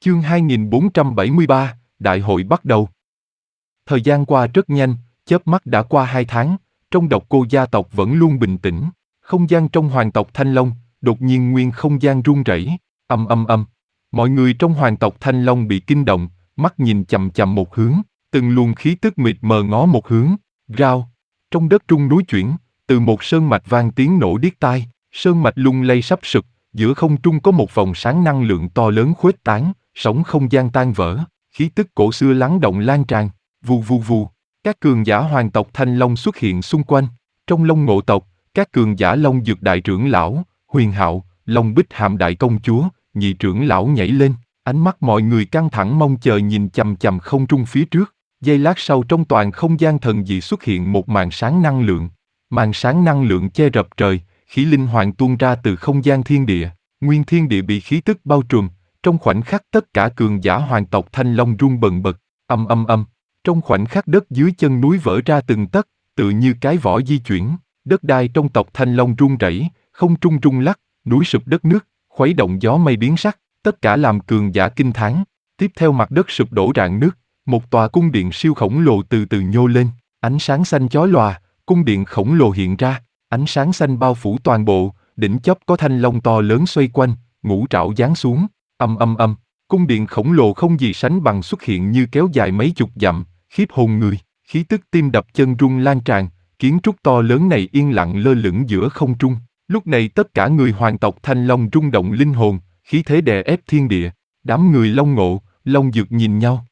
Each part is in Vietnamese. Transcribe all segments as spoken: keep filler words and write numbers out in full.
Chương hai nghìn bốn trăm bảy mươi ba, Đại hội bắt đầu. Thời gian qua rất nhanh, chớp mắt đã qua hai tháng, trong độc cô gia tộc vẫn luôn bình tĩnh. Không gian trong hoàng tộc Thanh Long, đột nhiên nguyên không gian rung rẩy, ầm ầm ầm. Mọi người trong hoàng tộc Thanh Long bị kinh động, mắt nhìn chằm chằm một hướng, từng luồng khí tức mịt mờ ngó một hướng. Rao, trong đất rung núi chuyển, từ một sơn mạch vang tiếng nổ điếc tai, sơn mạch lung lay sắp sụp, giữa không trung có một vòng sáng năng lượng to lớn khuếch tán, sóng không gian tan vỡ, khí tức cổ xưa lắng động lan tràn, vù vù vù. Các cường giả hoàng tộc Thanh Long xuất hiện xung quanh. Trong Long Ngộ tộc, các cường giả Long Dược đại trưởng lão, Huyền Hạo, Long Bích Hàm đại công chúa, nhị trưởng lão nhảy lên, ánh mắt mọi người căng thẳng mong chờ nhìn chằm chằm không trung phía trước. Giây lát sau trong toàn không gian thần dị xuất hiện một màn sáng năng lượng. Màn sáng năng lượng che rập trời, khí linh hoàng tuôn ra từ không gian thiên địa, nguyên thiên địa bị khí tức bao trùm. Trong khoảnh khắc tất cả cường giả hoàng tộc Thanh Long rung bần bật, âm âm âm. Trong khoảnh khắc đất dưới chân núi vỡ ra từng tấc, tự như cái vỏ di chuyển. Đất đai trong tộc Thanh Long rung rẩy, không trung rung lắc, núi sụp đất nước, khuấy động gió mây biến sắc, tất cả làm cường giả kinh thán. Tiếp theo mặt đất sụp đổ rạn nứt, một tòa cung điện siêu khổng lồ từ từ nhô lên, ánh sáng xanh chói lòa, cung điện khổng lồ hiện ra, ánh sáng xanh bao phủ toàn bộ, đỉnh chóp có thanh long to lớn xoay quanh, ngũ trảo giáng xuống, âm âm âm, cung điện khổng lồ không gì sánh bằng xuất hiện như kéo dài mấy chục dặm, khiếp hồn người, khí tức tim đập chân rung lan tràn, kiến trúc to lớn này yên lặng lơ lửng giữa không trung. Lúc này tất cả người hoàng tộc Thanh Long rung động linh hồn, khí thế đè ép thiên địa, đám người Long Ngộ, Long Dược nhìn nhau.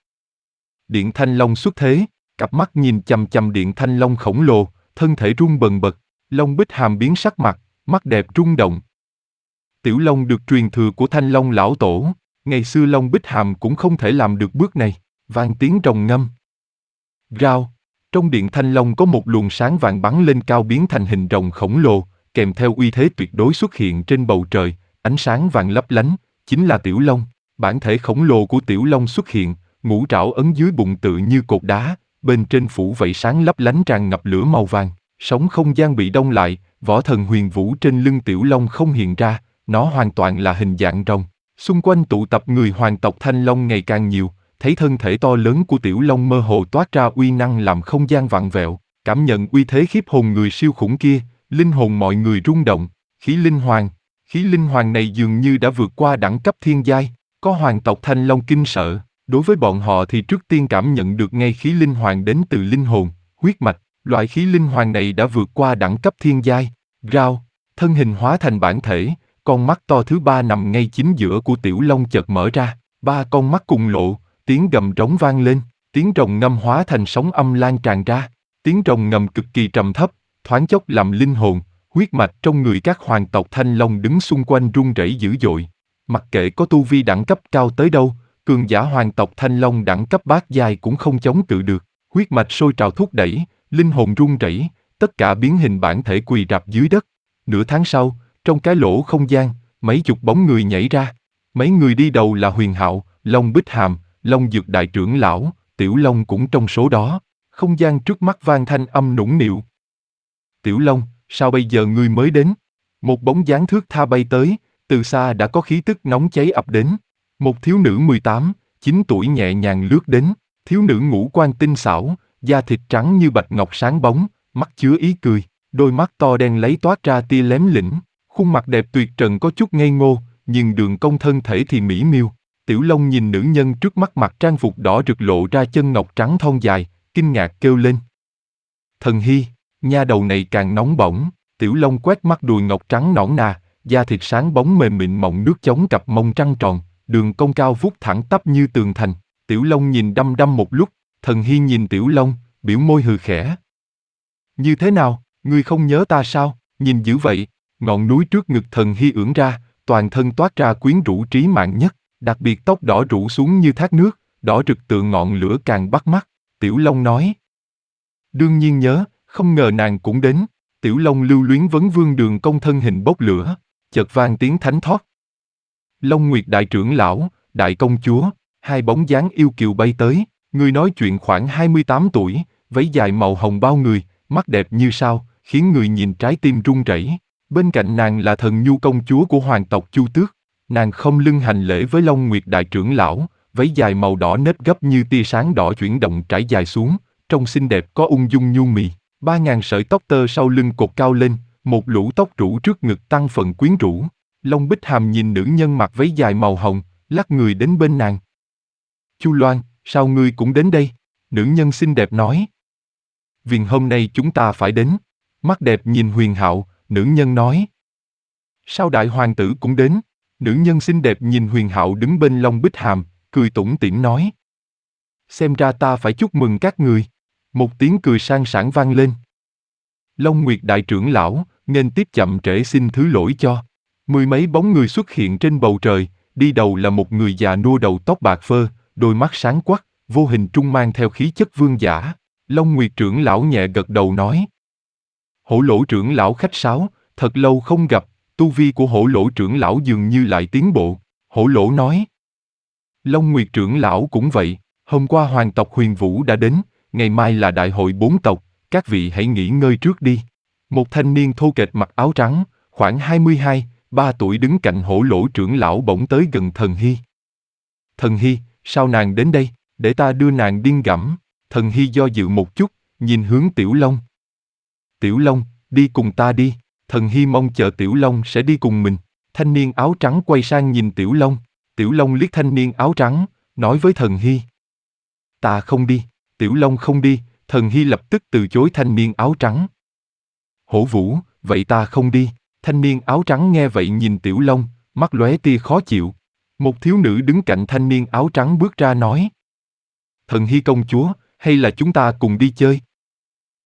Điện Thanh Long xuất thế, cặp mắt nhìn chằm chằm điện Thanh Long khổng lồ, thân thể rung bần bật, Long Bích Hàm biến sắc mặt, mắt đẹp rung động. Tiểu Long được truyền thừa của Thanh Long lão tổ, ngày xưa Long Bích Hàm cũng không thể làm được bước này, vang tiếng rồng ngâm. Rao, trong điện Thanh Long có một luồng sáng vàng bắn lên cao biến thành hình rồng khổng lồ, kèm theo uy thế tuyệt đối xuất hiện trên bầu trời, ánh sáng vàng lấp lánh, chính là Tiểu Long. Bản thể khổng lồ của Tiểu Long xuất hiện, ngũ trảo ấn dưới bụng tự như cột đá, bên trên phủ vảy sáng lấp lánh tràn ngập lửa màu vàng, sóng không gian bị đông lại, võ thần huyền vũ trên lưng Tiểu Long không hiện ra, nó hoàn toàn là hình dạng rồng. Xung quanh tụ tập người hoàng tộc Thanh Long ngày càng nhiều, thấy thân thể to lớn của Tiểu Long mơ hồ toát ra uy năng làm không gian vặn vẹo, cảm nhận uy thế khiếp hồn người siêu khủng kia, linh hồn mọi người rung động. Khí linh hoàng, khí linh hoàng này dường như đã vượt qua đẳng cấp thiên giai, có hoàng tộc Thanh Long kinh sợ. Đối với bọn họ thì trước tiên cảm nhận được ngay khí linh hoàng đến từ linh hồn, huyết mạch, loại khí linh hoàng này đã vượt qua đẳng cấp thiên giai. Rao, thân hình hóa thành bản thể, con mắt to thứ ba nằm ngay chính giữa của Tiểu Long chợt mở ra, ba con mắt cùng lộ, tiếng gầm rống vang lên, tiếng rồng ngâm hóa thành sóng âm lan tràn ra, tiếng rồng ngầm cực kỳ trầm thấp, thoáng chốc làm linh hồn, huyết mạch trong người các hoàng tộc Thanh Long đứng xung quanh run rẩy dữ dội. Mặc kệ có tu vi đẳng cấp cao tới đâu, cường giả hoàng tộc Thanh Long đẳng cấp bát giai cũng không chống cự được, huyết mạch sôi trào thúc đẩy, linh hồn run rẩy, tất cả biến hình bản thể quỳ rạp dưới đất. Nửa tháng sau, trong cái lỗ không gian, mấy chục bóng người nhảy ra. Mấy người đi đầu là Huyền Hạo, Long Bích Hàm, Long Dược đại trưởng lão, Tiểu Long cũng trong số đó. Không gian trước mắt vang thanh âm nũng nịu. Tiểu Long, sao bây giờ ngươi mới đến? Một bóng dáng thước tha bay tới, từ xa đã có khí tức nóng cháy ập đến. Một thiếu nữ mười tám, chín tuổi nhẹ nhàng lướt đến, thiếu nữ ngũ quan tinh xảo, da thịt trắng như bạch ngọc sáng bóng, mắt chứa ý cười, đôi mắt to đen lấy toát ra tia lém lĩnh, khuôn mặt đẹp tuyệt trần có chút ngây ngô, nhưng đường cong thân thể thì mỹ miêu. Tiểu Long nhìn nữ nhân trước mắt mặc trang phục đỏ rực lộ ra chân ngọc trắng thon dài, kinh ngạc kêu lên. Thần Hy, nha đầu này càng nóng bỏng. Tiểu Long quét mắt đùi ngọc trắng nõn nà, da thịt sáng bóng mềm mịn mọng nước chống cặp mông trăng tròn, đường cong cao vút thẳng tắp như tường thành. Tiểu Long nhìn đăm đăm một lúc, Thần Hy nhìn Tiểu Long, biểu môi hừ khẽ. Như thế nào, ngươi không nhớ ta sao? Nhìn dữ vậy. Ngọn núi trước ngực Thần Hy ưỡn ra, toàn thân toát ra quyến rũ trí mạng nhất, đặc biệt tóc đỏ rủ xuống như thác nước, đỏ rực tựa ngọn lửa càng bắt mắt. Tiểu Long nói. Đương nhiên nhớ, không ngờ nàng cũng đến. Tiểu Long lưu luyến vấn vương đường cong thân hình bốc lửa, chợt vang tiếng thánh thót. Long Nguyệt đại trưởng lão, đại công chúa, hai bóng dáng yêu kiều bay tới, người nói chuyện khoảng hai mươi tám tuổi, váy dài màu hồng bao người, mắt đẹp như sao, khiến người nhìn trái tim run rẩy. Bên cạnh nàng là thần nhu công chúa của hoàng tộc Chu Tước. Nàng không lưng hành lễ với Long Nguyệt đại trưởng lão, váy dài màu đỏ nếp gấp như tia sáng đỏ chuyển động trải dài xuống, trông xinh đẹp có ung dung nhu mì. Ba ngàn sợi tóc tơ sau lưng cột cao lên, một lũ tóc rủ trước ngực tăng phần quyến rũ. Long Bích Hàm nhìn nữ nhân mặc váy dài màu hồng, lắc người đến bên nàng. Chu Loan, sao ngươi cũng đến đây? Nữ nhân xinh đẹp nói. Vì hôm nay chúng ta phải đến. Mắt đẹp nhìn Huyền Hạo, nữ nhân nói. Sao đại hoàng tử cũng đến? Nữ nhân xinh đẹp nhìn Huyền Hạo đứng bên Long Bích Hàm, cười tủm tỉm nói. Xem ra ta phải chúc mừng các người. Một tiếng cười sang sảng vang lên. Long Nguyệt đại trưởng lão, nên tiếp chậm trễ xin thứ lỗi cho. Mười mấy bóng người xuất hiện trên bầu trời, đi đầu là một người già nua đầu tóc bạc phơ, đôi mắt sáng quắc, vô hình trung mang theo khí chất vương giả. Long Nguyệt trưởng lão nhẹ gật đầu nói. Hổ Lỗ trưởng lão khách sáo, thật lâu không gặp, tu vi của Hổ Lỗ trưởng lão dường như lại tiến bộ. Hổ Lỗ nói. Long Nguyệt trưởng lão cũng vậy, hôm qua hoàng tộc Huyền Vũ đã đến, ngày mai là đại hội bốn tộc, các vị hãy nghỉ ngơi trước đi. Một thanh niên thô kệch mặc áo trắng, khoảng hai mươi hai, ba tuổi đứng cạnh Hổ Lỗ trưởng lão bỗng tới gần Thần Hy. Thần Hy, sao nàng đến đây, để ta đưa nàng điên gẫm. Thần Hy do dự một chút, nhìn hướng Tiểu Long. Tiểu Long, đi cùng ta đi. Thần Hy mong chờ Tiểu Long sẽ đi cùng mình. Thanh niên áo trắng quay sang nhìn Tiểu Long. Tiểu Long liếc thanh niên áo trắng, nói với Thần Hy. Ta không đi. Tiểu Long không đi, Thần Hy lập tức từ chối thanh niên áo trắng. Hổ Vũ, vậy ta không đi. Thanh niên áo trắng nghe vậy nhìn Tiểu Long, mắt lóe tia khó chịu. Một thiếu nữ đứng cạnh thanh niên áo trắng bước ra nói. Thần Hy công chúa, hay là chúng ta cùng đi chơi?